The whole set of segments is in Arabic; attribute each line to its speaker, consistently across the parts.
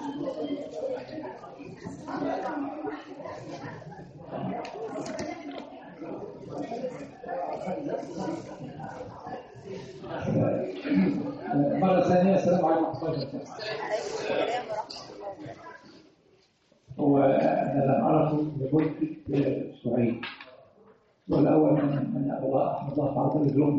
Speaker 1: مرة ثانية السلام عليكم ورحمة الله وبركاته. هو أنا لم أعرفه لمدة أسبوعين. والأول من أحمد الله تعالى اليوم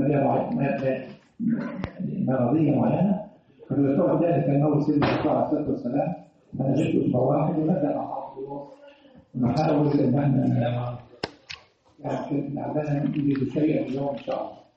Speaker 1: مرضية معينة. فالأسبوع ذلك كان أول سنة الرسول عليه الصلاة والسلام. أنا جبت أسبوع واحد ونبدأ مع بعض ونحاول إن احنا يعني نعلمنا نجيب شيئا اليوم إن شاء الله.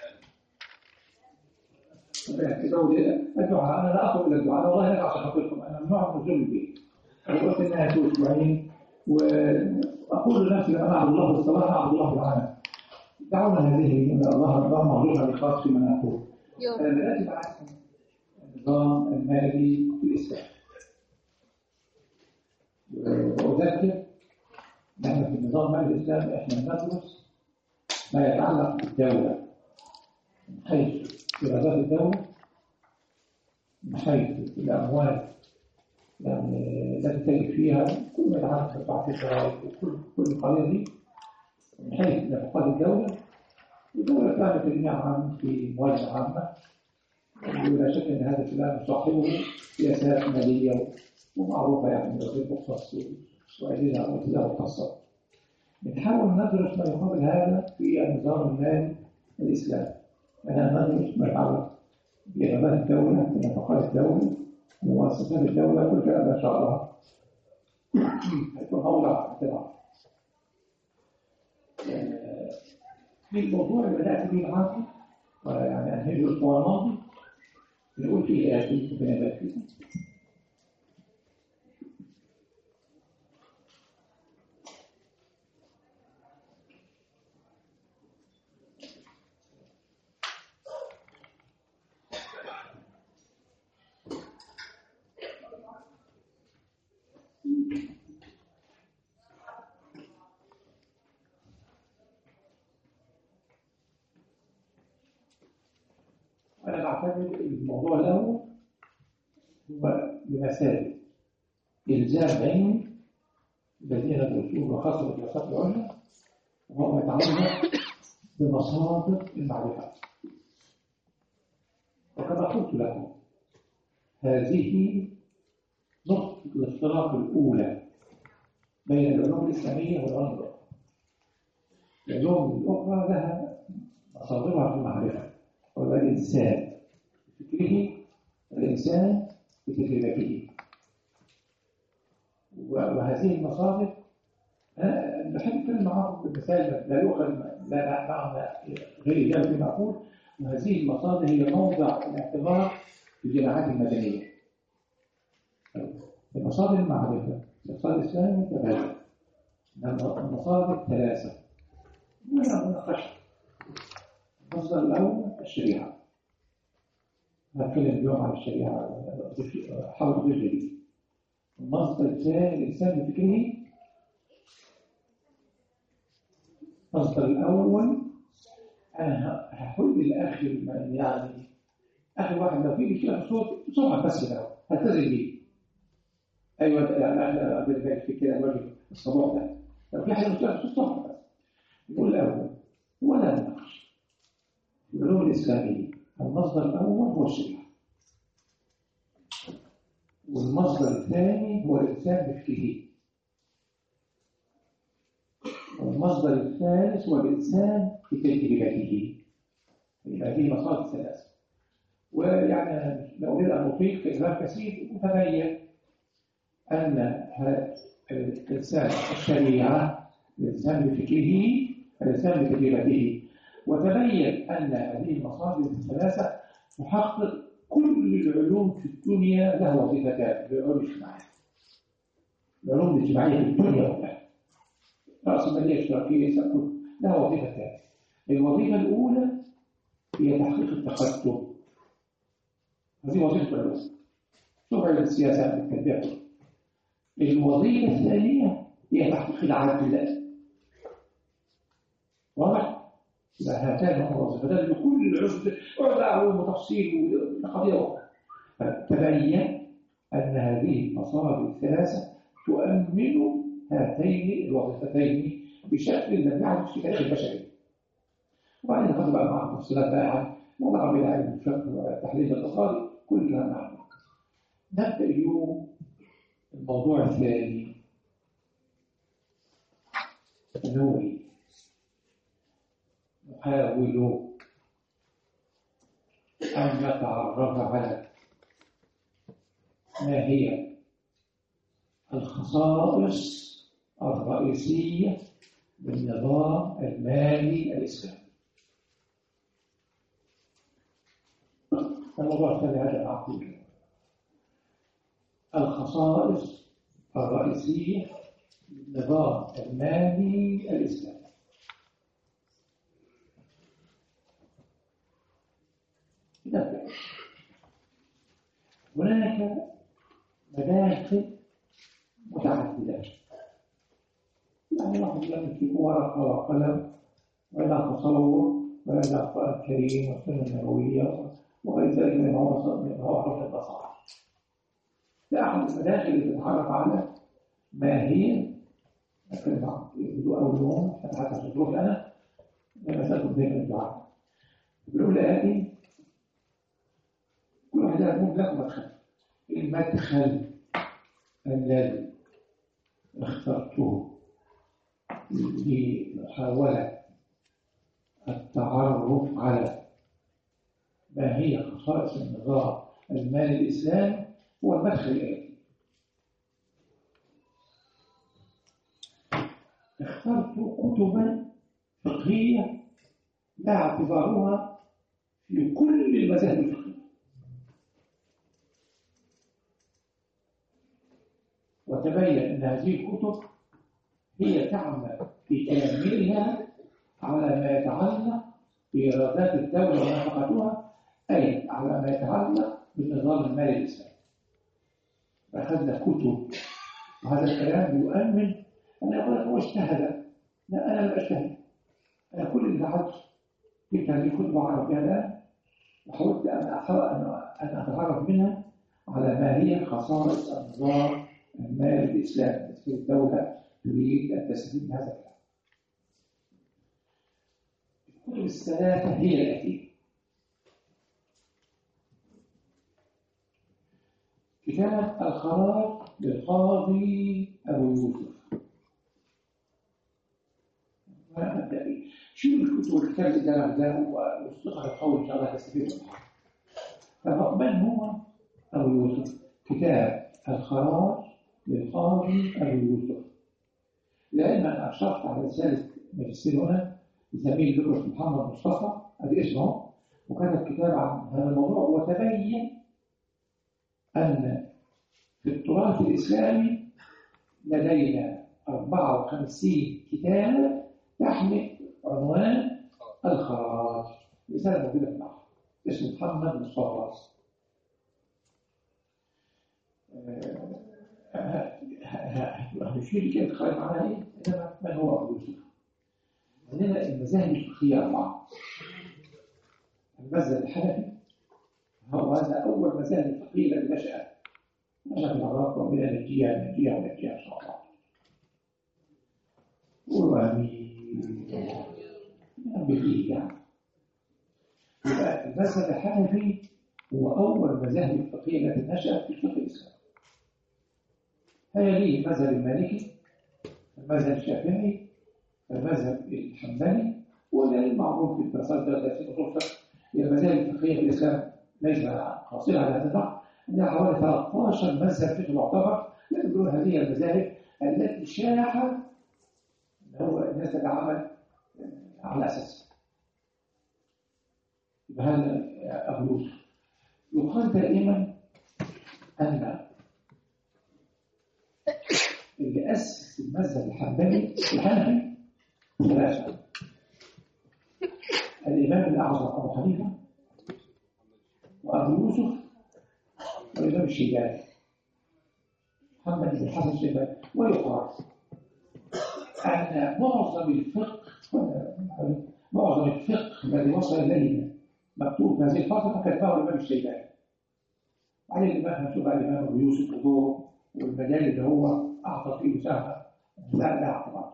Speaker 1: الدعاء أنا لا أقول الدعاء والله لا أعرف أقولكم أنا ممنوع من نزول البيت. أنا قلت إنها أسبوعين وأقول لنفسي أنا أعبد الله بالصلاة أعبد الله بالعمل. دعونا هذه من الله مغلوبة بخاص فيما نقول. أنا بدأت معكم النظام المالي في الإسلام. وأذكر نحن في النظام المالي الإسلامي إحنا ندرس ما يتعلق بالدولة من حيث إيرادات الدولة، من حيث الأموال يعني التي تجد فيها كل ما يتعلق بتعطيل الضرائب وكل القضايا دي، من حيث نفقات الدولة. الدولة كانت تجميع عام في موازنة عامة، ولا شك أن هذا الكلام يصاحبه سياسات مالية ومعروفة يعني وزير مختص وأجهزة مختصة. نحاول ندرس ما يقابل هذا في النظام المالي الإسلامي. أنا ندرس ما يتعلق بإيرادات الدولة، بنفقات الدولة، بمؤسسات الدولة، كل كلام إن شاء الله هيكون أوضح كده. في الموضوع اللي بدأت به معاكم يعني أنهي الأسبوع الماضي نقول فيه آيات ربنا يبارك فيكم. أنا بعتبر الموضوع الأول هو بمثابة إلزام علمي الذين يدرسون وخاصة الدراسات العليا، وهو يتعلق بمصادر المعرفة. وكما قلت لكم هذه نقطة الافتراق الأولى بين العلوم الإسلامية والعلوم الأخرى. العلوم الأخرى لها مصادرها في المعرفة، وهو الإنسان بفكره، الإنسان بتجربته. وهذه المصادر بحب أتكلم معاكم بمثال لا يؤخذ لا معنى غير ذلك المعقول. وهذه المصادر هي موضع الاعتبار في الجماعات المدنية. المصادر المعرفة الاقتصاد الإسلامي تبادل المصادر ثلاثة مناقشة. المصدر الأول الشريعة، هنتكلم اليوم عن الشريعة حول غير جديد. المصدر الثاني الإنسان بفكره. المصدر الأول أنا هحل الأخ يعني أخي واحد لو في مشكلة في الصوت صوتك بس كده هلتزم بيه. أيوة أنا أقدر بالك في كده الوجه الصباح ده لو في حاجة مشكلة في الصوت بس. نقول الأول ولا نناقش العلوم الإسلامية. المصدر الأول هو الشريعة، والمصدر الثاني هو الإنسان بفكره، والمصدر الثالث هو الإنسان بتجربته. يبقى هذه مصادر ثلاثة. ويعني لو أريد أن أطيل كلام كثير متبين أن الإنسان الشريعة الإنسان بفكره، الإنسان بتجربته. وتبين أن هذه المصادر الثلاثة تحقق كل العلوم في الدنيا لها وظيفتان. العلوم الاجتماعية، العلوم الاجتماعية في الدنيا والآخرة، رأسمالية اشتراكية سأقول لها وظيفتان. الوظيفة الأولى هي تحقيق التقدم، هذه وظيفة العلوم. شوف علم السياسة بالتنبيه. الوظيفة الثانية هي تحقيق العدل. واضح؟ إذا هاتان هما وظيفتان لكل العلوم، ولا علوم وتفصيل وقضية أخرى. فتبين أن هذه المصادر الثلاثة تؤمن هاتين الوظيفتين بشكل لم يحدث في تاريخ البشرية. وبعدين ناخد بقى مع التفصيلات بقى عن العلاقة بين علم الفقه والتحليل الاقتصادي، كل الكلام معنا. نبدأ اليوم الموضوع الثاني، نحاول أن نتعرف على ما هي الخصائص الرئيسية للنظام المالي الإسلامي. الموضوع الثاني هذا العقيدة، الخصائص الرئيسية للنظام المالي الإسلامي. نبدأ. هناك مداخل متعددة، يعني واحد يمسك ورقة وقلم ولا تصور ولا قرآن كريم والسنة النبوية وغير ذلك من مواقف البصر. ده أحد المداخل اللي تتعرف على ما هي بدو أول يوم حتى تشوف أنا لما سألت دائما الدعاء بيقول لي كل واحد يكون له مدخل. المدخل الذي اخترته لمحاولة التعرف على ما هي خصائص النظام المالي الإسلامي هو المدخل الآتي. اخترت كتبا فقهية لا اعتبارها في كل المذاهب الفقهية، وتبين أن هذه الكتب هي تعمل في كاملها على ما يتعلق بإيرادات الدولة ونفقتها، أي على ما يتعلق بالنظام المالي الإسلامي. فأخذنا كتب، وهذا الكلام يؤمن أن يقول لك هو اجتهد. لا، أنا لم أجتهد، أنا كل اللي فعلته جبت هذه الكتب وعرفت الآن وحاولت أن أتعرف منها على ما هي خصائص النظام المالي الإسلامي في الدولة تريد أن تستفيد من هذا الكلام. الكتب الثلاثة هي الآتية: كتاب الخراج للقاضي أبو يوسف. شو الكتب والكتاب اللي ده واستقر القول إن شاء الله تستفيد منها. من هو أبو يوسف؟ كتاب الخراج للقاضي أبو يوسف. لأن أنا أشرفت على رسالة ماجستير هنا لزميل دكتور محمد مصطفى، هذا اسمه، وكان الكتاب عن هذا الموضوع، وتبين أن في التراث الإسلامي لدينا 54 كتاب تحمل عنوان الخراج. رسالة موجودة في المعهد، اسمه محمد مصطفى. هنشير كده الخراج معناها ايه؟ انما من هو ابو يوسف؟ عندنا المذاهب الفقهيه 4. المذهب الحنفي هو هذا اول مذاهب الفقهيه الذي نشا في العراق، ومن النجيه ان شاء الله. يبقى المذهب الحنفي هو أول مذاهب الفقهية التي نشأت في الفقه الإسلامي. هيليه المذهب المالكي، المذهب الشافعي، المذهب الحنبلي، وده المعروف في الدراسات التي تطرق هي المذاهب الفقهية في الإسلام. ليس قاصرة على هذا النحو، عندها حوالي 13 مذهب فقهي معتبر، يقولون هذه المذاهب التي شاع هو الناس تتعامل على أساسها. هذا أبو يوسف. يقال دائما أن اللي أسس المذهب الحنبلي الحنفي 3: الإمام الأعظم أبو حنيفة، وأبو يوسف، والإمام الشيباني محمد بن الحسن الشيباني. ويقال أن معظم الفقه الذي وصل إلينا مكتوب في هذه الفترة كتبه الإمام الشيباني، وبعدين الإمام هنشوف بقى الإمام أبو يوسف ودوره والمجال اللي هو أعطى فيه مساهمة لا اعتبار.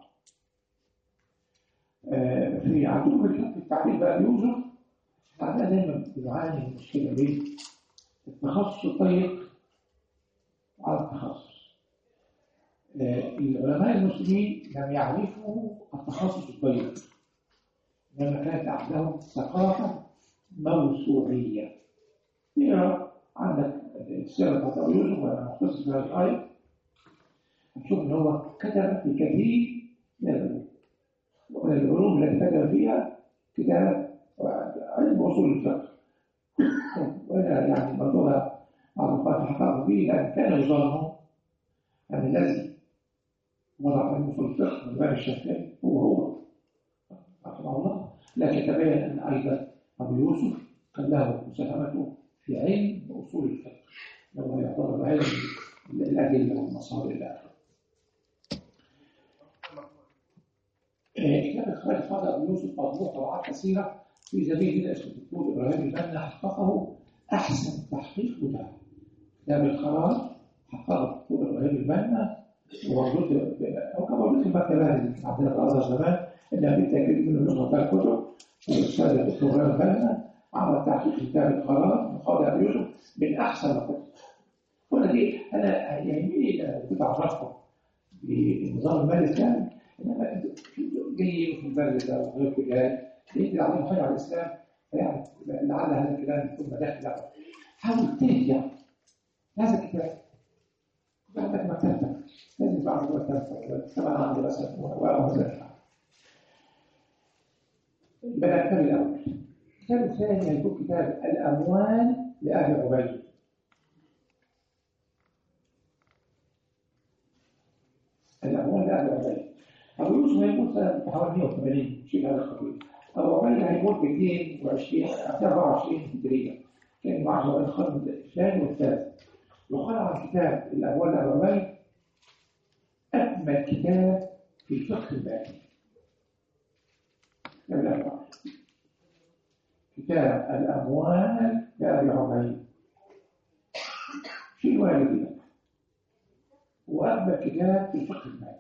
Speaker 1: في عندكم في التعليم بقى يوسف عندنا دايما بنعاني من المشكلة دي، التخصص الضيق على التخصص. العلماء المسلمين لم يعرفوا التخصص الضيق، لما كانت عندهم ثقافة موسوعية. اقرا عندك السيرة بتاعت أبو يوسف وأنا مختص في هذه الآية، هتشوف إن هو كتب في كثير من العلوم، ومن العلوم التي كتب فيها كتاب علم أصول الفقه. وأنا يعني برضوها معروفات حقائق به، لأن كان يظن أن الذي وضع علم أصول الفقه من الإمام الشافعي هو رحمه الله، لكن تبين أن أيضا أبو يوسف كان له مساهمته في علم أصول الفقه، لو يعتبر علم الأدلة والمصادر إلى آخره. كتاب إخراج فاضل أبو يوسف مطبوع طبعات كثيرة، في زميل كده اسمه الدكتور إبراهيم البنا حققه أحسن تحقيق بتاعه. كتاب الخراج حققه الدكتور إبراهيم البنا، وموجود أو كان موجود في المكتبات اللي كانت عندنا في الأزهر زمان، إنها بالتأكيد منه نسخة بتاع الكتب. والأستاذ الدكتور إبراهيم البنا عمل تحقيق كتاب الخراج من قول أبو يوسف من أحسن ما كتب. هنا دي أنا يهمني كنت أعرفكم بالنظام المالي الإسلامي، إنما جايين في البلد ده وغير كده يدي عليهم حاجة على الإسلام، فيعني لعل هذا الكلام يكون مداخل له. حاول ترجع هذا الكتاب عندك مكتبتك، لازم يبقى عندك مكتبتك كمان عندي مثلا وهكذا. يبقى الكتاب الأول. الكتاب الثاني هيكون كتاب الأموال لأهل عبيد. الأموال لأهل عبيد. أبو يوسف هيموت سنة حوالي 180 شيء هذا القبيل. أبو عبيد هيموت ب 24 هجرية، كان معه القرن الثاني والثالث. وقال عن كتاب الأموال لأهل عبيد أجمل كتاب في الفقه المالي. كتاب الأموال لأبي عبيد في الوالدين، وأجمل كتاب في الفقه المالي.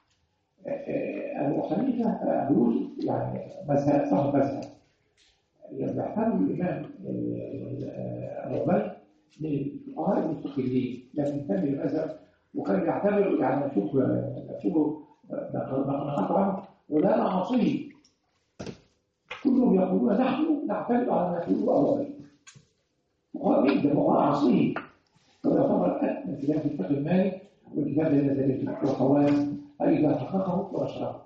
Speaker 1: أبو حنيفة أبو يوسف يعني مذهب صاحب مذهب، يعتبر الإمام أبو عبيد من الفقهاء المستقلين، لكن كان المذهب وكان يعتبر يعني نشوفه نقاط عنه ولا نعصيه. كلهم يقولون نحن نعتمد على ما يقوله أبو عبيد، فقهاء جدا فقهاء عصريين. فيعتبر أكمل كتاب في الفقه المالي، والكتاب الذي نزل في الفقه والحواس أيضا حققه ونشره.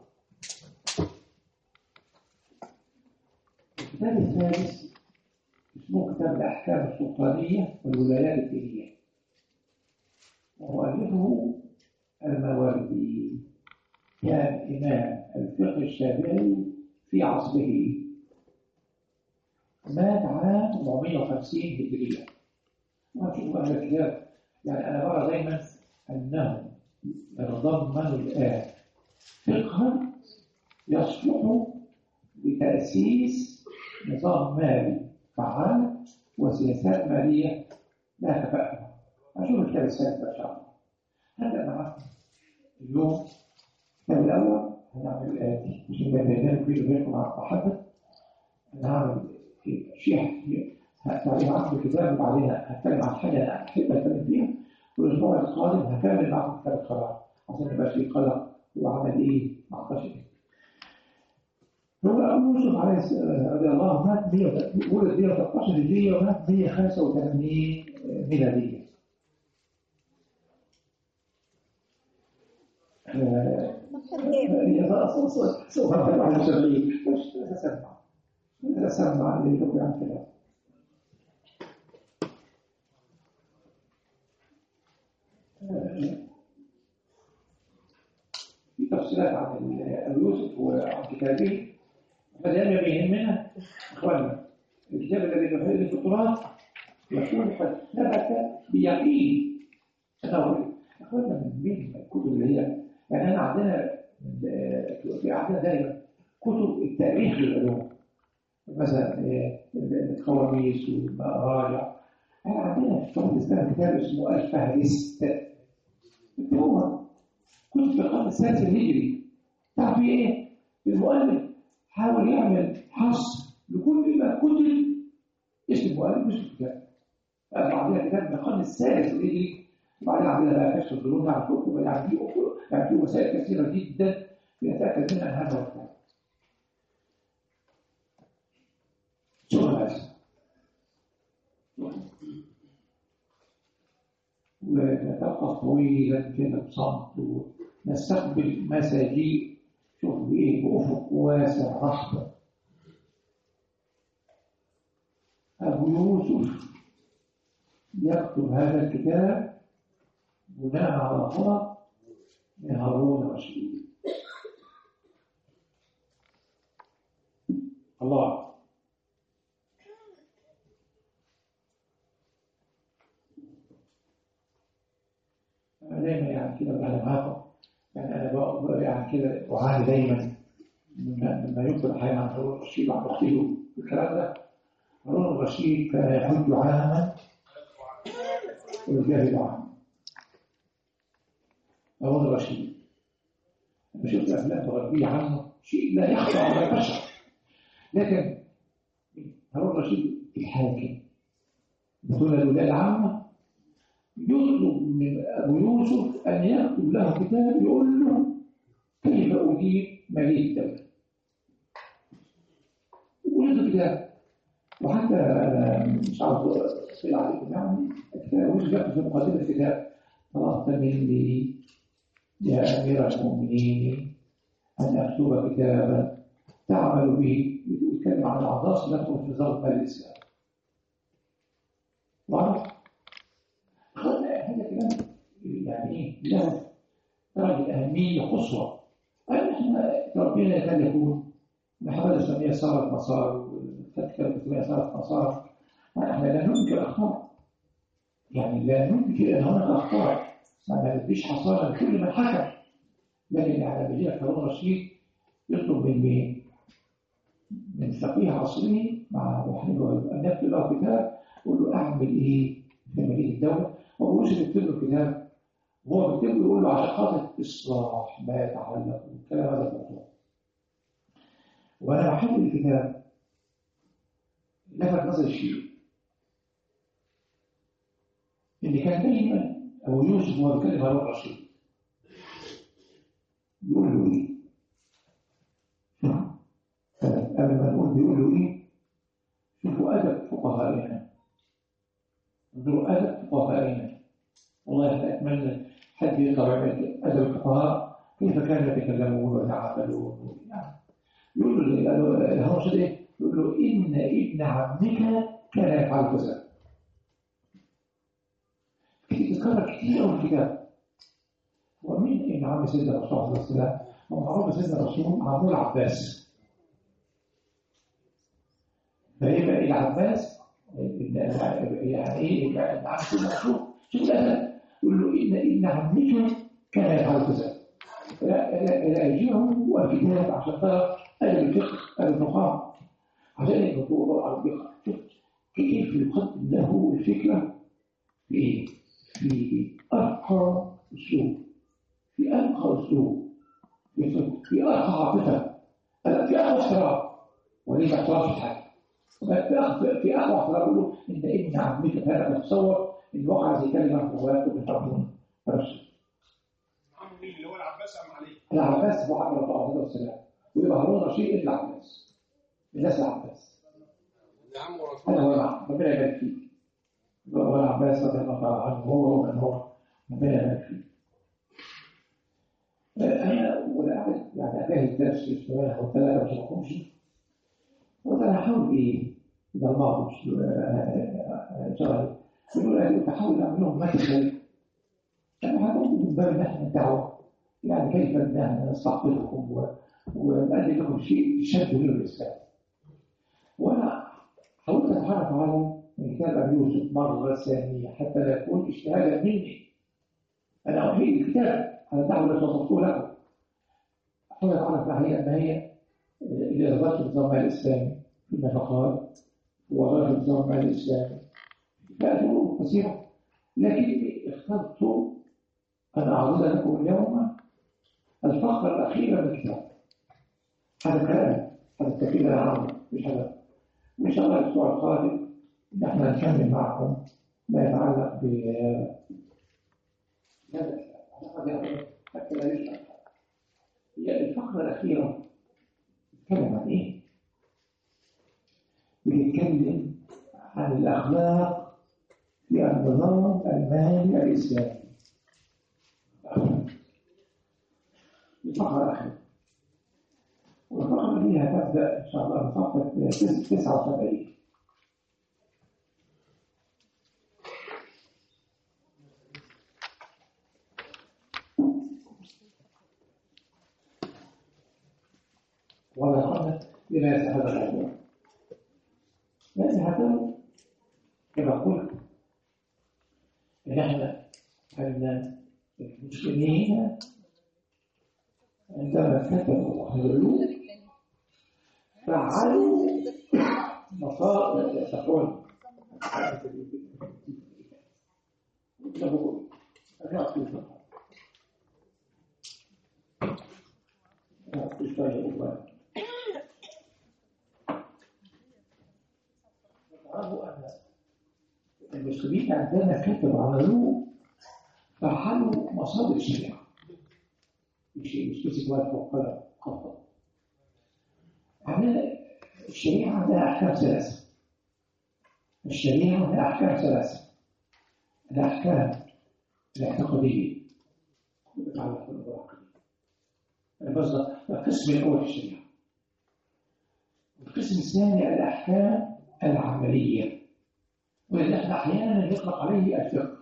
Speaker 1: الكتاب الثالث اسمه كتاب الأحكام السلطانية والولايات الدينية، ومؤلفه الماوردي، كان إمام الفقه الشافعي في عصره، مات عام 450 هجرية. وهنشوف أهل الكتاب يعني أنا برى دايما أنهم يتضمنوا الآن فقها يصلح لتأسيس نظام مالي فعال وسياسات مالية لا تفاهم. هنشوف الكتاب الثالث إن شاء الله. هذا معكم اليوم. الكتاب الأول هنعمل الآتي مش نبهنا فيه غيركم عن التحدث. هنعمل شيء تعليم عن الكتاب، وبعدين هتكلم عن حاجة أنا أحب أتكلم فيها، والأسبوع القادم هكمل معكم كتاب القراءة عشان يبقى في قلق وعمل إيه مع قشة. هو أبو يوسف عليه رضي الله مات ولد 113 هجرية ومات 185 ميلادية. سوف نتابع المسلمين أسمع اللي يقول عن كلام. في تفصيلات عن أبو يوسف وعن كتابه، فدائما يهمنا إخواننا الكتاب الذي يحل الفطرات يكون قد ثبت بيقين. إخواننا من الكتب اللي هي يعني أنا عندنا دائما كتب التاريخ للعلوم، مثلا القواميس والمراجع احنا عندنا في قناه الاسلام كتاب اسمه الفهرست، هو كتب في القرن السادس الهجري. تعرف ايه؟ المؤلف حاول يعمل حصر لكل ما كتب، اسم المؤلف مش الكتاب. عندنا كتاب من القرن السادس الهجري، وبعدين عندنا بقى كشف الظنون على الكتب، يعني في وسائل كثيره جدا بنتاكد منها ان هذا هو الكتاب. شو هذا؟ ونتوقف طويلا كده بصمت ونستقبل مساجيء، شوف بايه، بافق واسع رحب. ابو يوسف يكتب هذا الكتاب بناء على طلب من هارون الرشيد. الله دايما يعني كده بقى معاكم، يعني انا بقى يعني كده وعاني دايما لما يكتب حاجه عن هارون الرشيد وعن اخته الكلام ده. هارون الرشيد كان يحج عاما ويجاهد عاما. هارون الرشيد لما شفت افلام غربيه عنه شيء لا يخفى على البشر، لكن هارون الرشيد الحاكم بطول الولايه العامه يطلب من ابو يوسف ان يكتب له كتاب يقول له كيف ادير ماليه الدوله. وجد كتاب، وحتى انا مش عاوز اطيل عليكم يعني، الكتاب وجد في مقدمه الكتاب: طلبت مني يا امير المؤمنين ان اكتب كتابا تعمل به، يتكلم عن الاعضاء التي في نظام الاسلام. واضح؟ هذا كلام يعني ايه؟ له درجه اهميه قصوى. احنا ربنا كان يكون الحضاره الاسلاميه صارت مسار، والتذكره الاسلاميه صارت مسار. احنا لا ننكر الاخطاء، يعني لا ننكر ان هناك اخطاء، ما فيش حصانه لكل من حكم. لكن يعني بيجي لك هارون الرشيد يطلب من مين؟ من فقيه عصري مع ابو حنيفه ان يكتب له كتاب، يقول له اعمل ايه في مدينه الدوله؟ وابو يوسف يكتب له كتاب، وهو بيكتب له يقول له عشان خاطر اصلاح ما يتعلق بالكلام هذا الموضوع. وانا بحب الكتاب لفت نظري شيء، ان كان دايما ابو يوسف وهو بيتكلم هارون الرشيد بيقول له ايه؟ قبل ما نقول بيقول له ايه؟ شوفوا ادب فقهائنا، انظروا ادب فقهائنا. والله اتمنى حد يقرا ادب الفقهاء كيف كانوا يتكلمون ويتعاملون. يعني يقول له هارون الرشيد ايه؟ يقول له ان ابن عمك كان يفعل كذا. تتكرر كثير قوي الكتاب. ومين ابن عم سيدنا الرسول صلى الله عليه وسلم؟ ومعروف سيدنا الرسول عمه العباس. فيبقى العباس يعني ايه؟ يبقى ابن عم سيدنا الرسول. شوف الادب، يقول له ان عمك كان يفعل كذا. لا يجيبه الكتاب عشان ترى ادب الفقه، ادب الفقهاء، عشان يبقى على الفقه. شوف كيف يقدم له الفكره في ايه؟ في ارقى اسلوب، في أنقى أسلوب، في أرقى عاطفة، في أقوى احترام، وليه ما احترامش حاجة. في أقوى احترام يقولوا إن ابن عمك هذا تتصور إن وقع زي كلمة ويكتب الحرمون فرش.
Speaker 2: عم مين اللي هو العباس أم علي؟
Speaker 1: العباس هو عبد الله عليه السلام، ويبقى هارون رشيد ابن العباس، الناس العباس.
Speaker 2: عم ورسول
Speaker 1: هذا هو العباس، ربنا يبارك فيه. هو العباس رضي الله تعالى عنه، هو من هو، ربنا يبارك فيه. أنا ولا أعرف يعني أجهز درس اجتماعي أو ثلاثة عشان أخش، وأنا أحاول إيه إذا الله مش شرعي، يقول أحاول أعمل لهم مدخل، أنا هقول من باب إن إحنا الدعوة، يعني كيف نستعطفكم ونقدم لكم شيء تشدوا له الإسلام. وأنا حاولت أتعرف على كتاب أبي يوسف مرة ثانية حتى لا يكون اجتهادا مني، أنا أحيي الكتاب على الدعوة التي وصفته لكم. حاول أعرف ما هي الإرادات النظام الإسلامي في النفقات، وغير النظام الإسلامي لا أمور كثيرة، لكني اخترت أن أعرض لكم اليوم الفقرة الأخيرة من الكتاب. هذا كلام، هذا التكليف العام، مش هذا. وإن شاء الله الأسبوع القادم نحن نكمل معكم ما يتعلق ب حتى لا يشرح. هي الفقرة الأخيرة بتتكلم عن إيه؟ بتتكلم عن الأخلاق في النظام المالي الإسلامي. الفقرة الأخيرة، والفقرة دي هتبدأ إن شاء الله بفقرة 79. ولا قلنا لماذا هذا الموضوع؟ لأن هذا كما قلت نحن أن المسلمين عندما كتبوا وحللوا فعلوا مصائب تكون المسلمين عندما كتبوا عملوه فعلوا مصائب الشريعة. مش بس واحد وقال خطأ. عندنا الشريعة لها أحكام ثلاثة. الشريعة لها أحكام ثلاثة. الأحكام الاعتقادية تتعلق بالأمور العقلية. بس القسم الأول في الشريعة. القسم الثاني الأحكام العملية، واللي احنا أحيانا يطلق عليه الفقه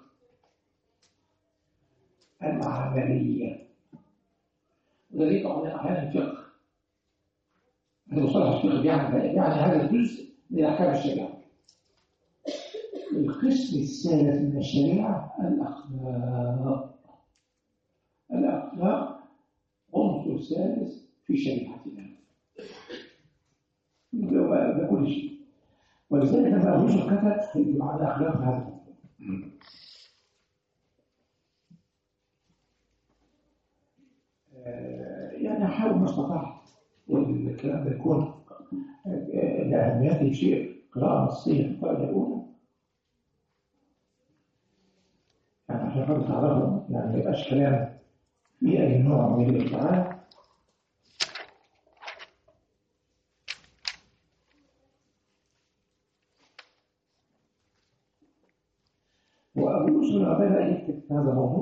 Speaker 1: العملية. وده يطلق عليه أحيانا الفقه. هذا مصطلح الفقه يعني هذا الجزء من أحكام الشريعة. القسم الثالث من الشريعة الأخلاق. الأخلاق عنصر ثالث في شريعتنا بكل شيء. ولذلك لما أبو كتب على أخلاق هذا يعني أحاول ما استطعت والكلام ده يكون لأهميته شيء قراءة نصية في القاعدة الأولى، يعني عشان خاطر تعرفوا يعني ما يبقاش كلام في أي نوع من الإبداعات. وأبو يوسف بدأ يكتب هذا الموضوع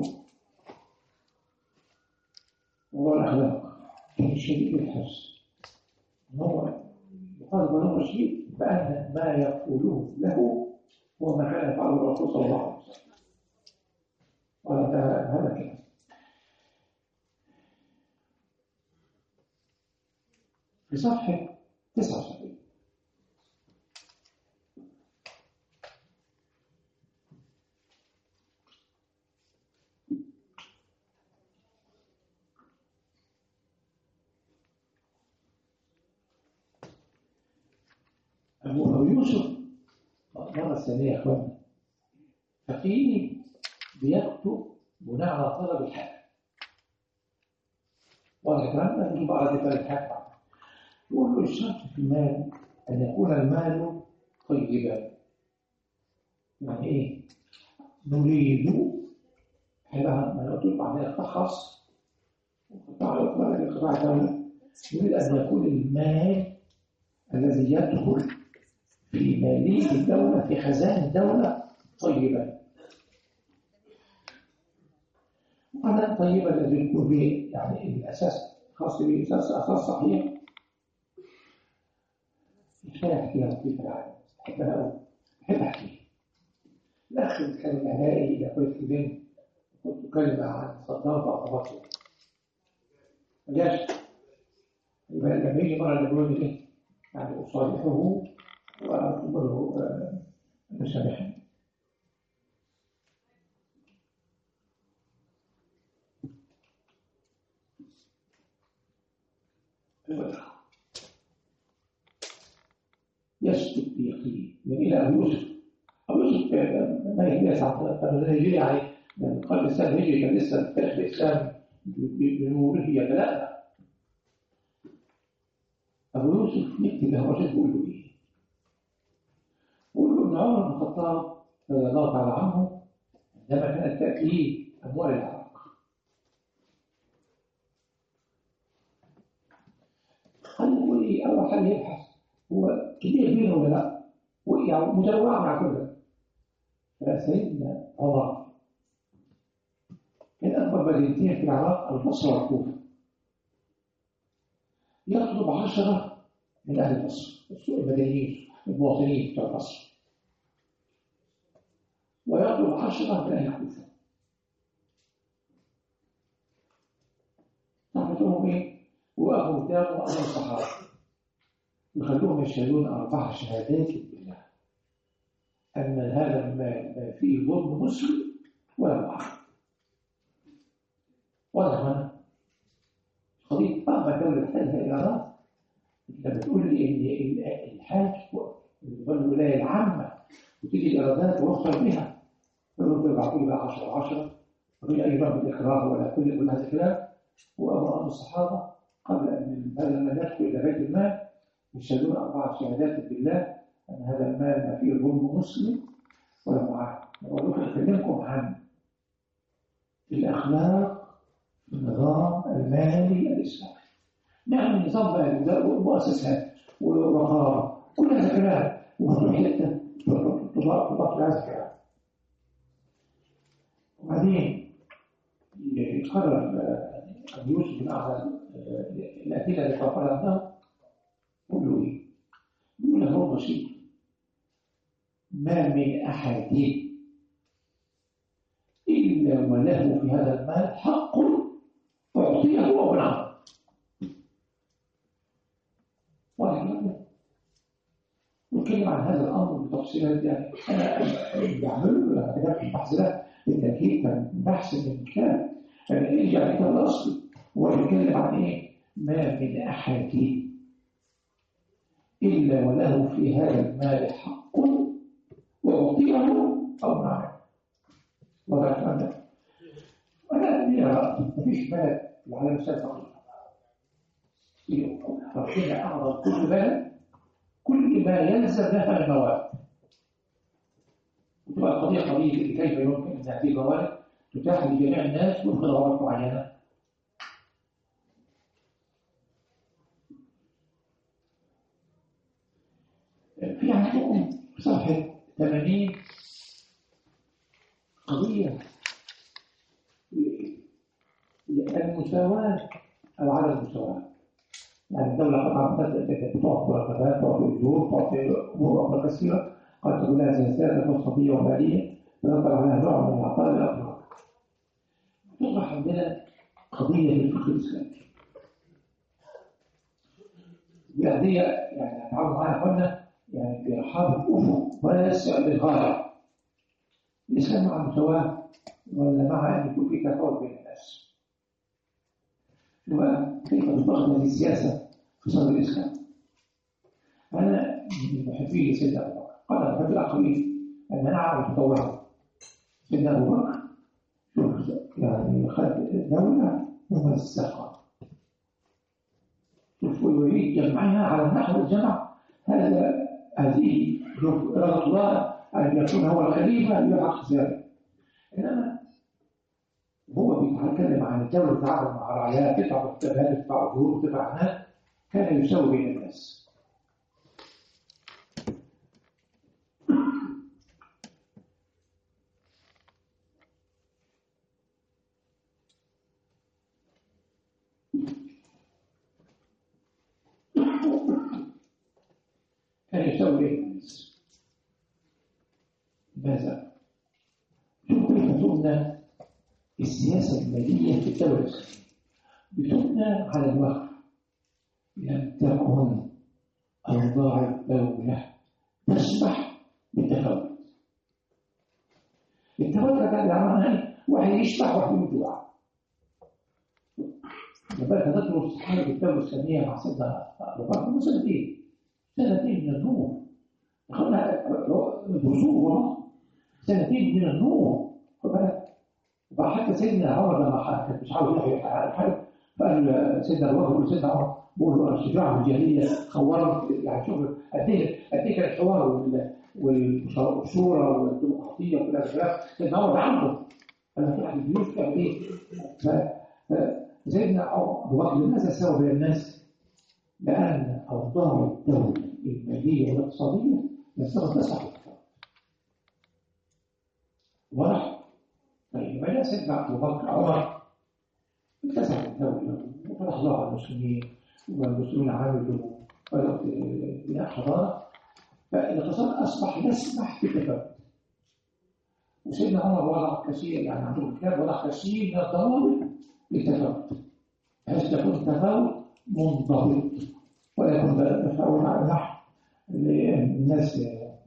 Speaker 1: وهو الأخلاق كان شديد الحرص. هو يقال بنو رشيد بأن ما يقوله له هو ما كان يفعله الرسول صلى الله عليه وسلم. هذا كلام. في صفحة 79 أبو يوسف مرة ثانية يا أخوان فقيه بيكتب بناء على طلب الحاكم. وهذا كلام لا يجب على ذكر الحاكم. يقول له الشرط في المال أن يكون المال طيبا. يعني إيه؟ نريد حينها ما نطلب عليها تخص وقطاع الدولة نريد أن يكون المال الذي يدخل في مالية الدولة في خزائن الدولة طيبا. وهذا طيبا الذي يكون به يعني الأساس خاص به أساس صحيح. يحتاج أحكيها في العالم أحبها أوي أحب أحكيها. الأخ كان الأهالي إذا كنت بنت كنت كلمة عن صدام وأطباقه مجاش يبقى لما يجي مرة يقول لي إيه يعني أصالحه وأقول له مسامحني. يسكت بيقين من إلى أبو يوسف. أبو يوسف ما هي ساعة نيجيريا يعني القرن الإسلام الهجري كان لسه التاريخ الإسلام بنوره هي لا. أبو يوسف يكتب له رجل بيقول له إيه؟ بيقول له إن عمر بن الخطاب رضي الله تعالى عنه عندما كانت تأتيه أموال العراق قال له إيه أول حاجة يبحث هو كبير بينه ولا لا؟ يعني متنوع مع كله. فسيدنا عمر كان أكبر مدينتين في العراق البصرة والكوفة. يطلب 10 من أهل مصر المدنيين المواطنين بتوع مصر، ويطلب 10 من أهل الكوفة. تعرفون إيه؟ وقفوا قدامه أمر الصحابة يخلوهم يشهدون 4 شهادات بالله أن هذا ما فيه ظلم مسلم ولا معه ولا منع. قضية طبعا دولة حالها إيران لما تقول لي إن الحاج والولاية العامة وتيجي الإيرادات توصل بها يقولوا يبعثوا لي 10 وفي أي نوع من الإكراه ولا كل هذا الكلام. وأمر الصحابة قبل أن لما ندخل إلى بيت المال يشهدون 4 شهادات بالله أن هذا المال ما فيه ظلم مسلم ولا معه. أقول لكم أكلمكم عن الأخلاق في النظام المالي الإسلامي. نعم النظام بقى والمؤسسات والرقابة كل هذا الكلام وهو حتة تضاف هذا الكلام. وبعدين يقرر أبو يوسف بن أعظم الأدلة اللي قرأها عنده يقول له إيه؟ يقول له هو بسيط ما من أحد إلا وله في هذا المال حق أعطيه أو منعه. نتكلم عن هذا الأمر بتفصيلات يعني أنا بعمله كتاب البحث ده بالتأكيد كان بحث من كتاب يعني يرجع للكتاب الأصلي هو بيتكلم عن إيه؟ ما من أحد إلا وله في هذا المال حق وأعطيه أو منعه. وأنا أرى مفيش مال على مسافة قريبة. ربنا أعرض كل بلد كل ما يلزم لها المواد. وتبقى القضية قضية كيف يمكن أن هذه المواد تتاح لجميع الناس وفق ضوابط معينة. في عندكم صفحة 80 قضية المساواة أو عدم المساواة. يعني الدولة قطعا تعطي مرتبات تعطي أجور تعطي أمور أخرى كثيرة قد تكون لها سياسات اقتصادية ومالية تنطلق عليها نوع من العطاء الأفراد. تصبح عندنا قضية في الفقه الإسلامي. دي قضية يعني تعاون معانا قلنا يعني بإرحاب الأفق واسع للغاية. الإسلام مع المساواة ولا مع أن يكون في تفاوت بين الناس؟ وكيف تطبق هذه السياسة في صدر الإسلام؟ أنا من محبين سيدنا أبو بكر قال أنا بحب الآخرين أن أنا أعرف تطورهم. سيدنا أبو بكر يعني خد دولة ممزقة ويريد جمعها على نحو الجمع. هذه إرادة الله أن يكون هو الخليفة ليحقق ذلك. إنما هو بيتكلم عن الدولة تتعامل مع رعاياها تدفع مرتبات تدفع أجور تدفع مال كان يساوي بين الناس. كان يساوي بين الناس. ماذا؟ شوف كيف تبنى السياسة المالية في الدولة الإسلامية. بتبنى على الوقف. لم تكن أوضاع الدولة تسمح بالتفاوت. التفاوت كان عملها واحد يشبع واحد يجوع. لما تدرس حالة الدولة الإسلامية مع سيدنا أبو بكر سنتين من الظروف. دخلنا دروسه والله سنتين من النور، خد بالك. وبقى حتى سيدنا عمر لما كان مش عاوز يحيى على الحرب، فقال سيدنا ابو بكر بيقول سيدنا عمر، بيقول له الشجاعه الجاهليه خورت، يعني شوف قد ايه كان الحوار والشورى والديمقراطيه وكل هذا الكلام. سيدنا عمر عنده انا فتح الجيوش تعمل ايه؟ فسيدنا ابو بكر لماذا سوى بين الناس؟ لان اوضاع الدوله الماليه والاقتصاديه يستغرق تسع واضح؟ طيب ما سيدنا ابو بكر عمر اكتسب الدوله وفتح الله على المسلمين، والمسلمين عملوا بدأوا في بناء حضاره، فالاقتصاد اصبح يسمح بالتفاوت. وسيدنا عمر وضع كثير، يعني عندهم كتاب وضع كثير من الضوابط للتفاوت، بحيث تكون التفاوت منضبط ولا يكون تفاوت على النحو اللي الناس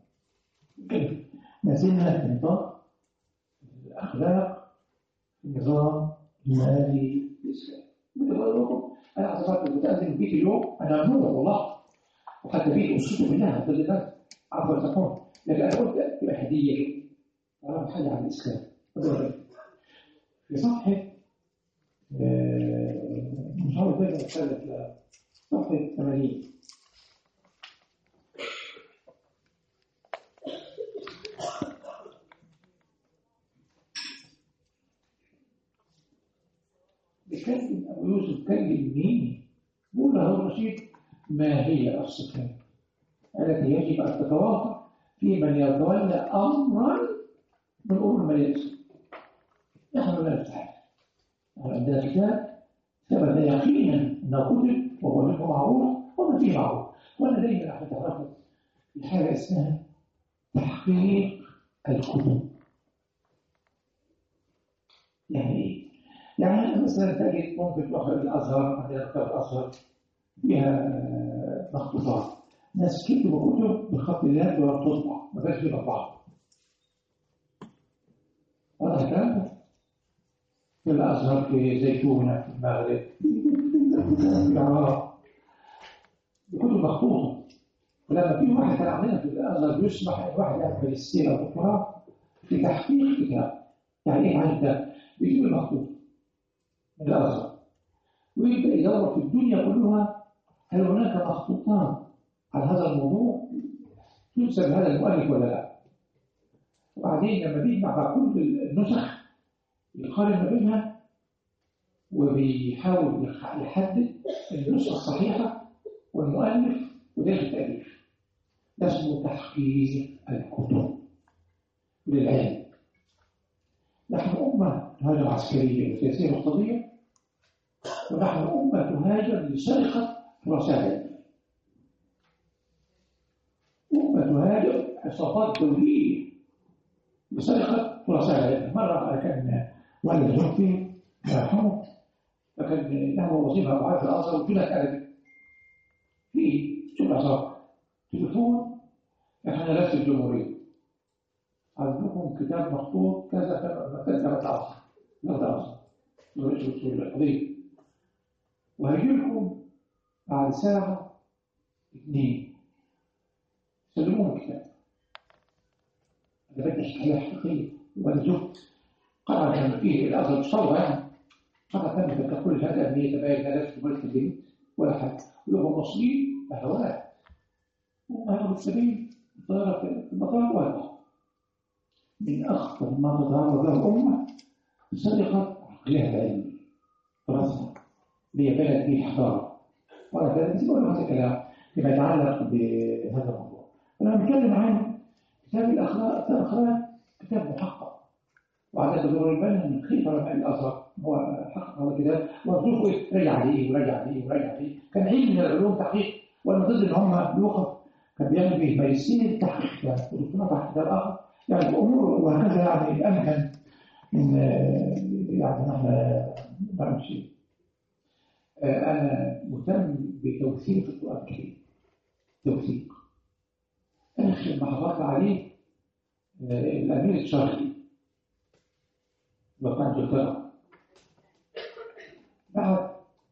Speaker 1: نازلنا في نطاق الاخلاق في النظام المالي الاسلامي. بقول لكم انا اعتبرت المتقدم بيك اليوم انا نور والله، وحتى بيك اسرته كلها ضد الناس عفوا تكون، لكن انا قلت تبقى هديه كده حاجه عن الاسلام. في صفحه مش عارف دايما اتكلم صفحه 80 بيكلم ابو يوسف، كلم مين؟ بيقول له الرشيد ما هي الصفات التي يجب ان تتوافر في من يتولى امرا من امور الماليه؟ نحن لا نستحق، عندنا كتاب ثبت يقينا انه كتب وهو منه معروف وما فيه معروف، وانا دايما احب اتعرف في حاجه اسمها تحقيق الكتب. يعني ايه؟ يعني مثلا تجد ممكن تروح الازهر، عندنا كتاب الازهر فيها مخطوطات، ناس كتبوا كتب بخط اليد ولا بتطبع، ما كانش فيه مطبعه. هذا الكلام في الازهر، في زيتونه، في المغرب، في العراق، كتب مخطوطه. ولما في واحد كان عندنا في الازهر يسمح ان واحد يعمل ماجستير او دكتوراه في تحقيق كتاب. يعني ايه عن ده؟ بيجيب المخطوط من الازهر ويبدا يدور في الدنيا كلها هل هناك مخطوطات عن هذا الموضوع تنسب هذا المؤلف ولا لا. وبعدين لما بيجمع مع كل النسخ يقارن ما بينها وبيحاول يحدد النسخه الصحيحه والمؤلف وتاريخ التاليف. ده اسمه تحقيق الكتب للعلم. نحن امه تهاجر عسكريه وسياسيه واقتصاديه، ونحن امه تهاجر لسرقه رسائل، امه تهاجر عصابات دوليه لسرقه رسائل. مره كان والد زوجتي الله يرحمه، فكان له وظيفه معاه في الازهر وكده كانت في شغل عصابه تليفون، احنا نفس الجمهوريه عندكم كتاب مخطوط كذا كذا العصر نقد العصر القضيه، وهيجي لكم بعد ساعه 2 سلموهم الكتاب. انا بدي حكايه حقيقيه، وانا شفت قرأ كان فيه الازهر مش طلبه، يعني قرأ كان كل هذا أهمية تباين ناس في ملك الجنود ولا حاجه، ولهم مصريين بهوات وهم السبيل الطائره في المطار واحد. من أخطر ما تظهر له الأمة سرقة عقلها العلمي راسها هي بلد فيه حضارة، وأنا كذا بقول هذا الكلام فيما يتعلق بهذا الموضوع. أنا بتكلم عن كتاب الأخلاق كتاب محقق، وعلى دور البنا من خيفة رفع الأزهر هو حقق هذا الكتاب، وأرجوكم رجع عليه ورجع عليه ورجع عليه. كان علم من العلوم تحقيق، وأنا ضد إن هم بيوقف كان بيعمل به ماجستير تحقيق ودكتوراه تحت كتاب آخر، يعني الأمور وهكذا. يعني الأمكن من يعني نحن نعمل شيء. أنا مهتم بتوثيق القرآن الكريم، توثيق. آخر ما حضرت عليه الأمير الشرقي وكان جلترا بعد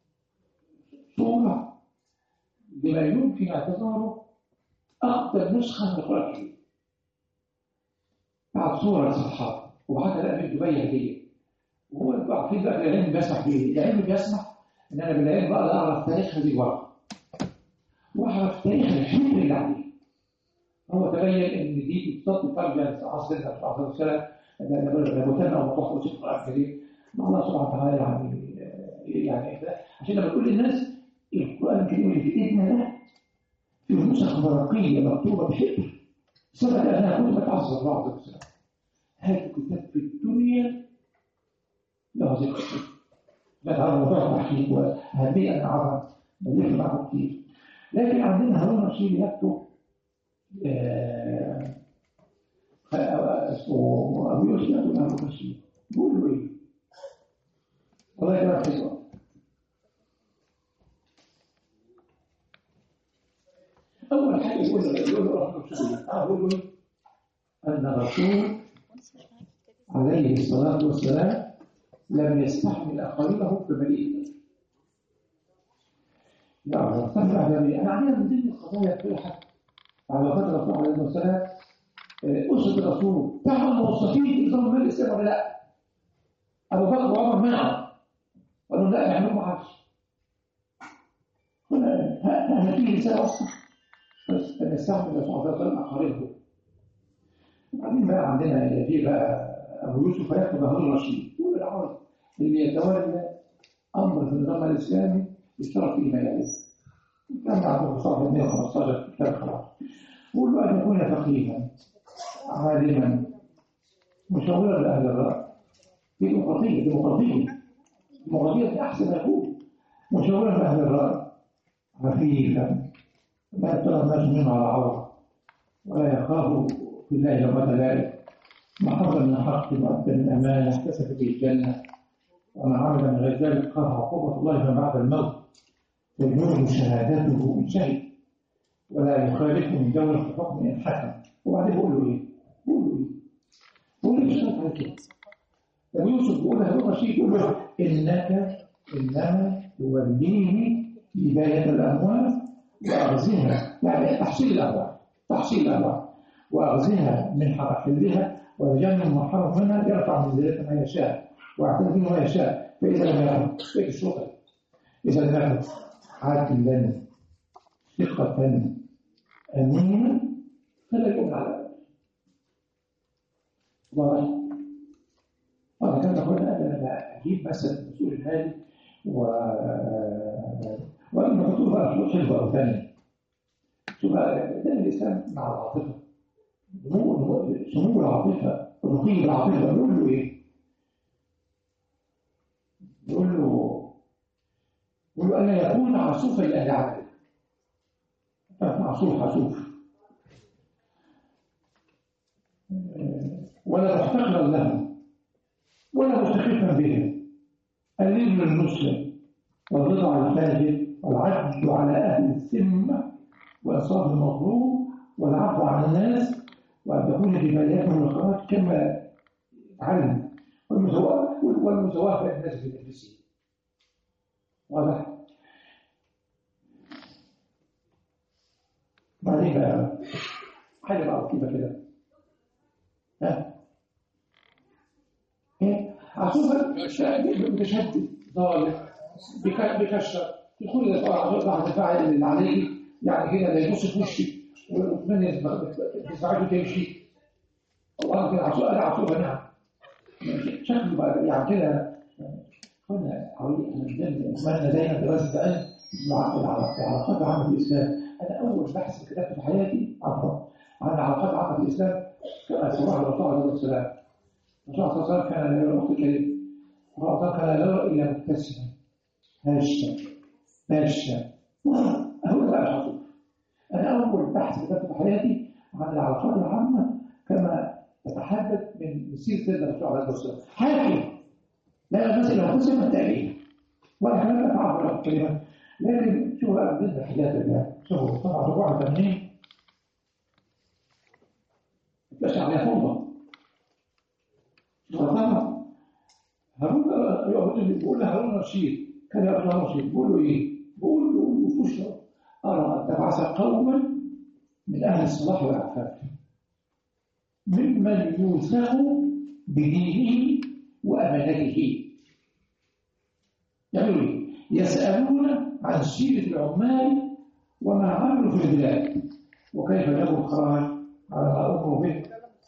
Speaker 1: صورة لما يمكن اعتباره أفضل نسخة من القرآن الكريم. بعت صورة للصحابة وبعتها لها من دبي هدية. وهو انتوا عارفين بقى العلم بيسمح بإيه؟ العلم بيسمح إن أنا بالعلم بقى أعرف تاريخ هذه الورقة وأعرف تاريخ الحكم اللي عليه. هو تبين إن دي بتصدق ترجع لعصر النبي صلى الله عليه وسلم لما كان أو مطلق وسيط القرآن الكريم. الله سبحانه وتعالى يعني عشان لما تقول للناس القرآن الكريم اللي في إيدنا ده في نسخ ورقية مكتوبة بحبر سبق أنها كتبت عصر الله عليه وسلم. هذا كتاب في الدنيا له ذكر. لا تعرف موضوع تحقيق وأهمية أن نعرفها نلف معه كتير. لكن عندنا هارون الرشيد يكتب اسمه أبو يوسف يكتب هارون الرشيد بيقول له إيه؟ والله يا جماعة حلوة. أول حاجة يقول له أن الرسول عليه الصلاة والسلام لم يستحمل أقاربه في مدينة. لا استمتع جميعا. أنا عندنا من ضمن القضايا الطرحة على فترة الرسول عليه الصلاة والسلام أسرة الرسول تعمل موظفين نظام المال الإسلامي ولا لا؟ أبو بكر وعمر منعوا قالوا لا يعملوا ما عادش. قلنا هذه رسالة أصلا بس أن يستحمل الرسول عليه الصلاة والسلام أقاربه. وبعدين بقى عندنا يجي بقى أبو يوسف يكتب هارون الرشيد يقول العرب اللي يتولى أمر في النظام الإسلامي يشترك فيه ما يعرف. كان عنده صاحب 115 كتاب خلاص. يقول له أن يكون فقيها عالما مشاورا لأهل الرأي. ديمقراطية أحسن يكون مشاورا لأهل الرأي عفيفا لا ترى الناس منه على عورة ولا يخاف في الله لومة لائم محرم من حق مؤدى من أمانة احتسب به الجنة ومن عمل من غير ذلك خاف عقوبة الله ما بعد الموت ويجوز شهادته من شهد ولا يخالفه من دولة في حكم إن حكم. وبعدين بقول له إيه؟ بقول له مش شرط على كده. أبو يوسف بيقول له هارون الرشيد يقول له إنك إنما توليني بداية الأموال وأغزيها يعني تحصيل الأموال وأغزيها من حلها ويجنب من حرم منها يرفع من ذلك ما يشاء ويعتمد ما يشاء. فإذا لم يكن فإذا الشغل إذا لم يكن عادلا ثقة أمينا فلا يؤمن على ذلك. واضح؟ هذا كان يقول أنا أجيب مثلا مسؤول المالي وأن نحطه بقى شروط حلوة أو ثانية. شوف ده الإنسان مع العاطفة سمو العاطفة رقي العاطفة يقول له إيه؟ يقول له أن يكون عصوفا لأهل عقله. عصوف ولا محتقرا لهم ولا مستخفا بهم. اللين للمسلم والرضا على الفاجر والعدل على أهل الذمة وإصاب المظلوم والعفو عن الناس وأن تكون جبالياتهم الخراج كما علم والمساواة بين الناس في النفسية. واضح؟ بعدين بقى حاجة بقى كده عصوفا متشدد ظالم بكشر يقول لك واحد الفاعل اللي عليك يعني كده لا يبص في وشي ويتمنى تساعده تمشي. والله كده عصوفا نعم شكله بقى يعني كده. قلنا أتمنى دايما دراسة العلم العلاقات العامة في الإسلام. أنا أول بحث كتبته في حياتي عن العلاقات العامة في الإسلام كان صباح الرسول عليه السلام. الرسول صلى الله عليه وسلم كان لا يرى الأخت الكريم وأعطاك لا يرى إلا مبتسما هاشا أهو بقى الحقيقة. أنا أول بحث كتبته في حياتي عن العلاقات العامة كما تتحدث من سيرة سيدنا الرسول عليه السلام. حاجة لا بس لو قسم التاريخ ولا كلام لا تعبر عن الكلمات. لكن شو بقى بالنسبة لحاجات الله شوفوا طبعا ربوع التمرين تشعر عليها فوضى. طبعا هارون بيقول هارون الرشيد كان يقول هارون الرشيد بيقول له ايه؟ بيقول له وفوش أرى أن تبعث قوما من أهل الصلاح والعفاف ممن يوثق بدينه وأمانته. يعملوا إيه؟ يسألون عن سيرة العمال وما عملوا في البلاد وكيف له الخراج على ما أمروا به.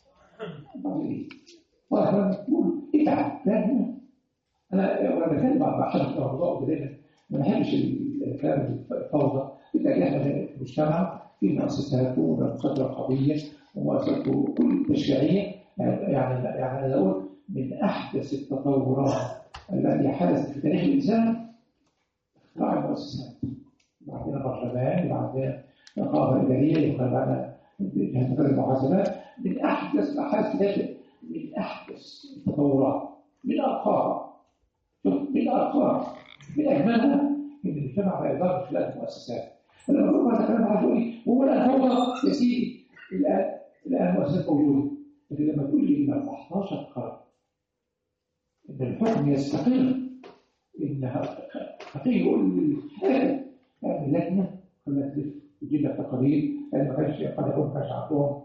Speaker 1: طيب تقول اتعب. أنا بتكلم بعشرة الموضوع كده، ما بحبش الكلام الفوضى. بالتالي احنا في المجتمع في مؤسسات ومؤسسات رقابية ومؤسسات كل تشريعية. يعني أنا أقول من أحدث التطورات التي حدثت في تاريخ الإنسان اختراع المؤسسات. بعدين برلمان، بعدين رقابة إدارية، وبعدين جهاز المحاسبات. من أحدث من أحدث التطورات، من أرقام، من أرقام، من أجملها إن المجتمع بقى يضرب خلال المؤسسات. فلما بقول هذا الكلام عايز أقول إيه؟ هو لا فوضى يا سيدي. الآن المؤسسات موجودة، لكن لما تقول لي إن 14 قرن إن الحكم يستقر، إنها حقيقي يقول للحاكم اعمل لجنة خليها تلف تجيب لك تقارير، لأن ما كانش قد يكون ما كانش عندهم.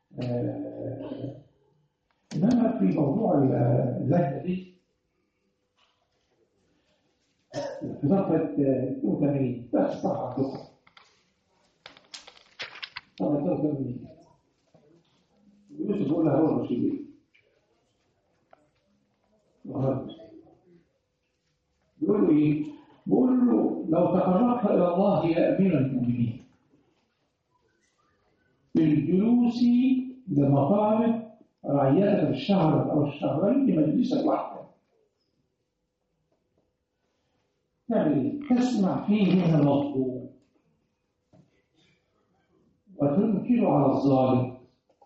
Speaker 1: إنما في موضوع اللجنة دي في صفحة 82 بس صح عندكم صفحة 82 يوسف بيقول له هو الرشيدين بيقول له إيه؟ بيقول له لو تقربت إلى الله يا أمير المؤمنين بالجلوس لمطالب رعيتك الشهر أو الشهرين لمجلسك وحدك، تعمل إيه؟ تسمع فيه من المظلوم وتنكر على الظالم،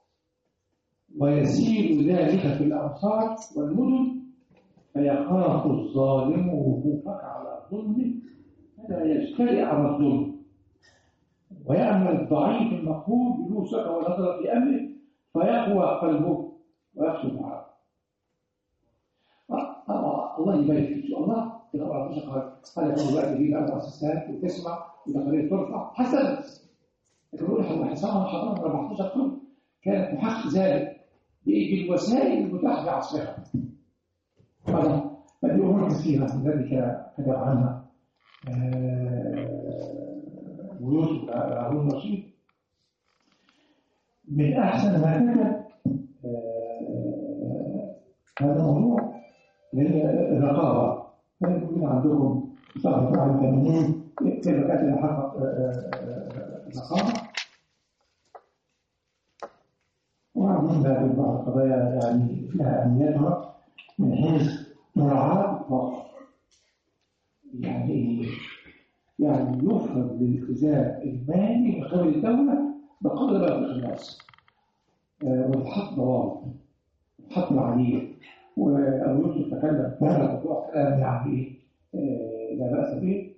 Speaker 1: ويسير ذلك في الأمصار والمدن، فيخاف الظالم وقوفك على ظلمه فلا يجترئ على الظلم، ويعمل الضعيف المقهور جلوسك ونظر في أمره فيقوى قلبه ويخشى معه. الله يبارك فيك. الله كده 14 قرن قال يكون الوقت يجيب المؤسسات وتسمع وتقارير ترفع حسنا. لكن يقول احنا حصلنا حضرنا 14 قرن كانت محقق ذلك بالوسائل المتاحه في عصرها. هذا فدي امور كثيره ذلك كتب عنها ويوسف هارون الرشيد. من احسن ما كتب هذا الموضوع الرقابه. كان يكون عندكم صفحه 81 كيف كانت الحق الرقابه، وبعدين بعد بعض القضايا يعني فيها اهميتها من حيث مراعاه الواقع. يعني يفرض الالتزام المالي من قبل الدوله بقدر ما يطلق الناس، وتحط ضوابط وتحط معايير. وأبو يوسف تكلم في هذا الموضوع كلام يعني لا بأس به.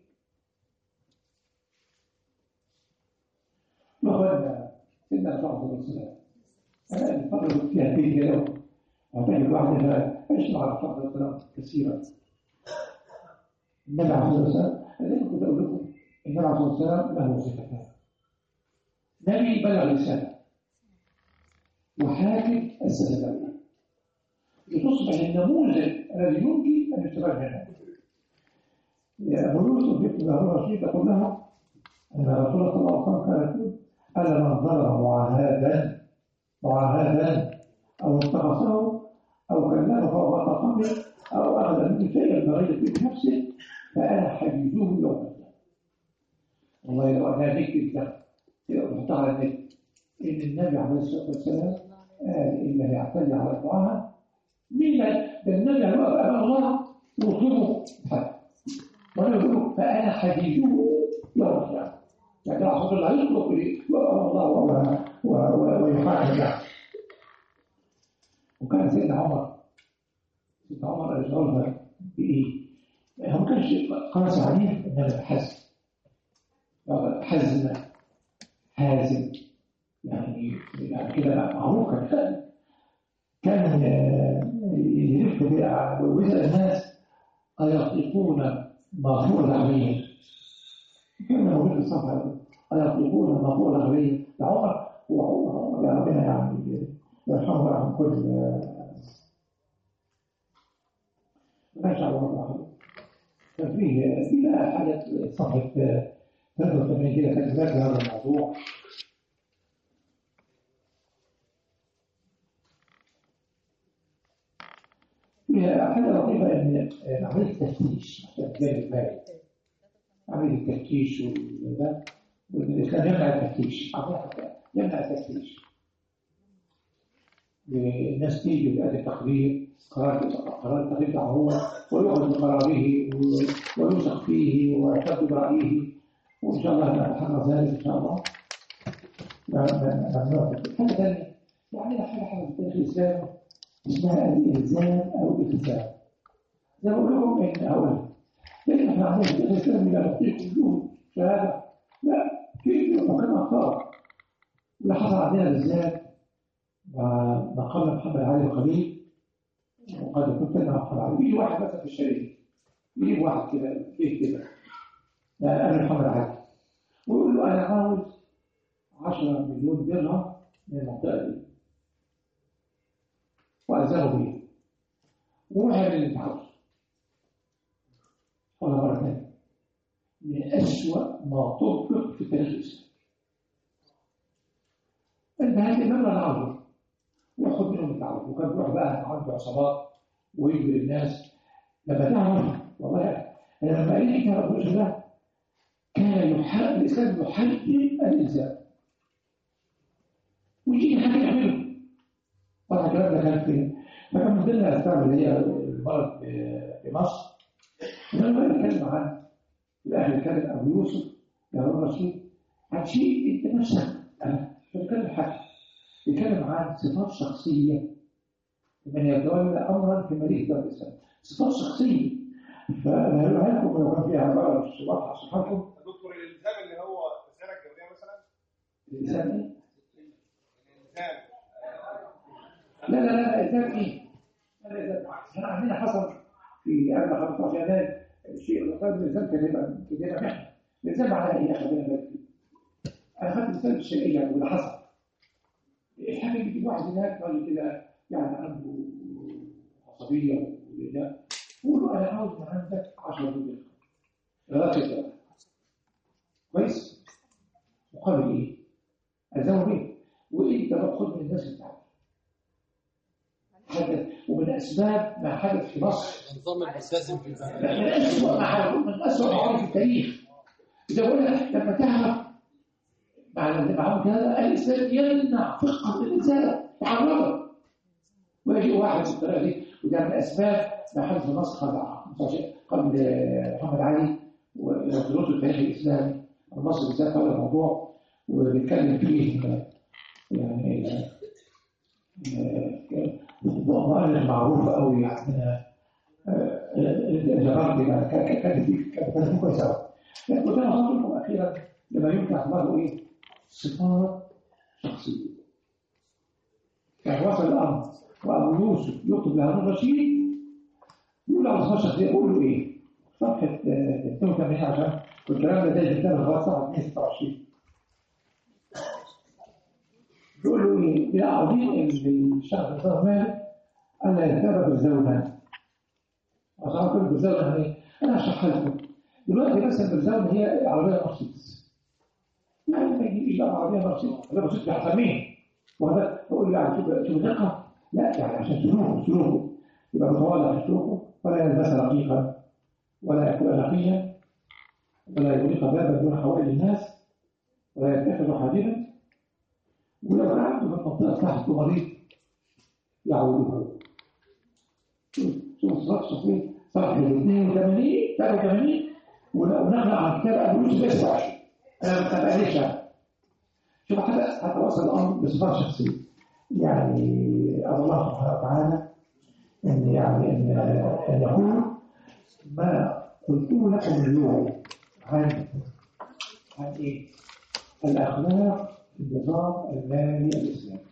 Speaker 1: يقول سيدنا بعض الرسول أنا الفضل فيها بيت له وتجد واحدة يشمع على فضل الكلام كثيرا. النبي عليه الصلاة والسلام الذي كنت أقول لكم النبي عليه الصلاة والسلام له وظيفتان: نبي بلغ رسالة، وحاكم أسس دولة لتصبح النموذج الذي يمكن أن يستفاد منه. أبو يوسف يكتب هارون الرشيد يقول له أن رسول الله صلى الله عليه وسلم كان يقول: ألا من ضرب معاهدا أو انتقصه أو كلمه فهو تقمر أو أخذ منه شيئا بغير في نفسه فأنا حجيجه يوم القيامة. والله لو أنا ذكر ده وحطها على النت إن النبي عليه الصلاة والسلام قال إنه يعتدي على المعاهد مين ده النبي عليه أمام الله يطلبه حد، وأنا يقول له فأنا حجيجه يوم القيامة. يعني رسول الله يطلب أمام الله ويحاكم له. وكان سيدنا عمر يشغلها بإيه؟ هو ما كانش قاسي عليه إنما حازم يعني كده معروف. كان يلف ويسأل الناس أيطلقون ما فوق العملية؟ كان موجود في الصفحة أيطلقون ما فوق العملية؟ عمر يا ربنا يعني يرحمه ورحم كل ما شاء الله. كان فيه بقى حاجة صفحة 83 كده كانت ذاكر هذا الموضوع. فيها حاجة لطيفة إن عملية التفتيش عشان تجاري المال، عملية التفتيش وده، والإسلام يمنع التفتيش، يمنع التفتيش. الناس تيجي بأدي تقرير قرار التقرير بتاعه هو ويؤخذ بقراره ويوثق فيه ويعتد برأيه، وإن شاء الله نتحرى ذلك إن شاء الله. ممنوع حاجة ثانية يعني حاجة في التاريخ الإسلامي اسمها الإلزام أو الإلزام. زي ما بقول لهم إن أولا لكن إحنا عندنا في التاريخ الإسلامي لا نعطيه كلهم شهادة، لا في مكان أخطاء. اللي حصل عندنا بالذات ما قال محمد علي الخليل، وقد كنت أنا محمد علي بيجي واحد مثلا في الشريف، يجيب واحد كده بيت كده أنا محمد علي ويقول له أنا عاوز 10 مليون درهم من المنطقة دي وألزمه بيها وروح يعمل اللي أنت عاوزه. ولا مرة ثانية من أسوأ ما طبق في التاريخ الإسلامي. أنت هات المبلغ اللي عاوزه وخد منهم اللي عاوزه. وكان بيروح بقى عنده عصابات ويجبر الناس. لما تعرف والله أنا لما قريت كتاب أبو بكر ده كان يحارب الإسلام، يحارب الإلزام ويجي حاجة يعمله. طبعا الكلام ده كان فين؟ فكان من ضمن الأسباب اللي هي المرض في مصر. ولما نتكلم عن في الآخر كان أبو يوسف يا الرسول عن شيء أنت نفسك أنا بتكلم حاجة يتكلم عن صفات شخصية من يتولى أمرا في مليك دار الإسلام، صفات شخصية. فأنا هقولها لكم لو كان فيها بقى مش واضحة أشرحها.
Speaker 2: دكتور الالزام اللي هو الرساله الجويه مثلا.
Speaker 1: الإلزام إيه؟
Speaker 2: الالزام.
Speaker 1: لا الإلزام إيه؟ احنا عندنا حصل في قبل 15 يناير الشيء اللي قال الإلزام كان يبقى كده احنا الإلزام على إيه؟ خلينا بالك. أنا خدت الإلزام الشرعية واللي حصل. الحاجة اللي بيجي واحد هناك راجل كده يعني عنده عصبية وكده قول له أنا عاوز من عندك 10 مليون راتب كويس؟ مقابل إيه؟ ألزمه بيه وإنت باخد من الناس بتاعتك. ومن أسباب ما حدث في مصر
Speaker 3: النظام الملتزم في البلد
Speaker 1: من أسوأ ما في التاريخ. إذا بقول لك لما تعرف معهم كذا الإسلام يمنع فقه الإنسان يعرضه ويجي واحد بالطريقة دي. وده من أسباب ما حدث في مصر قبل محمد علي ودروس التاريخ الإسلامي مصر بالذات هذا الموضوع وبيتكلم فيه يعني مؤلف معروف قوي عندنا الجبار كان في كويس قوي. وده نصيحتكم اخيرا لما يمكن اعتباره ايه؟ صفات شخصيه. يعني وصل الامر وابو يوسف يكتب لهارون الرشيد يقول له صفات شخصيه يقول له ايه؟ صفحه 82 عشان والكلام ده زي الكتاب الخاص صفحه 126 يقول له ايه؟ يا عظيم الشخص صار مالك الا يتابع بالزوجه. أصلا كل بالزوجه يعني ايه؟ انا هشرحها لكم دلوقتي. مثلا بالزوجه هي عربيه مرسيدس يعني ما يجيش عربيه مرسيدس ولا مرسيدس احسن مين؟ وهذا يقول لي يعني شوف دقه لا يعني عشان سلوكه يبقى متواضع في سلوكه ولا يلبس رقيقا ولا يكون نقيا ولا يغلق بابا دون حوائج الناس ولا يتخذ حاجبا. ولو عنده في المنطقه صاحبه مريض يعوده. شوف صفات شخصيه صفحه 82 ونقرا عن كتاب ابو يوسف 29 انا ما بتابعليش. شوف حتى وصل الامر بصفات شخصيه يعني الله سبحانه وتعالى ان يعني ان يقول ما قلت لكم اليوم عن ايه؟ الاخلاق في النظام المالي الاسلامي.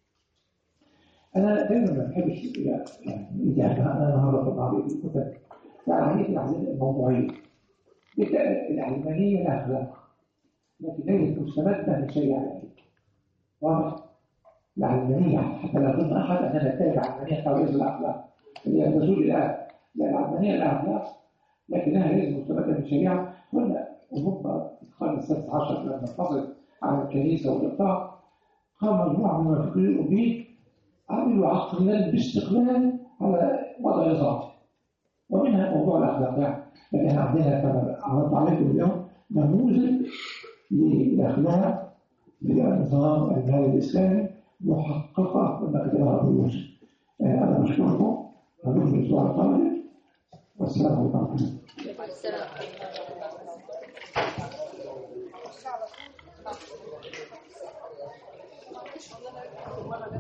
Speaker 1: انا دايما ما بحبش يعني انا النهارده في بعض الكتب يعني هي العلمانيه الموضوعيه العلمانيه لها اخلاق لكن ليست مستمده من شيء علمي واضح. العلمانية، حتى لا يظن أحد أننا نتبع العلمانية كرئيس الأخلاق اللي هي تزول الآن، لأن العلمانية الأخلاق لكنها ليست مستمدة من الشريعة. قلنا أوروبا في القرن السادس عشر لما انفصلت عن الكنيسة والإقطاع قام مجموعة من المفكرين الأوروبيين عملوا عقلا باستقلال على وضع إضافي، ومنها موضوع الأخلاق. يعني لكن عندنا كما عرضت عليكم اليوم نموذج للأخلاق بالنظام المالي الإسلامي محققة مما كتبها أبو يوسف. أنا بشكركم ونشوف الأسبوع القادم والسلام عليكم ورحمة الله.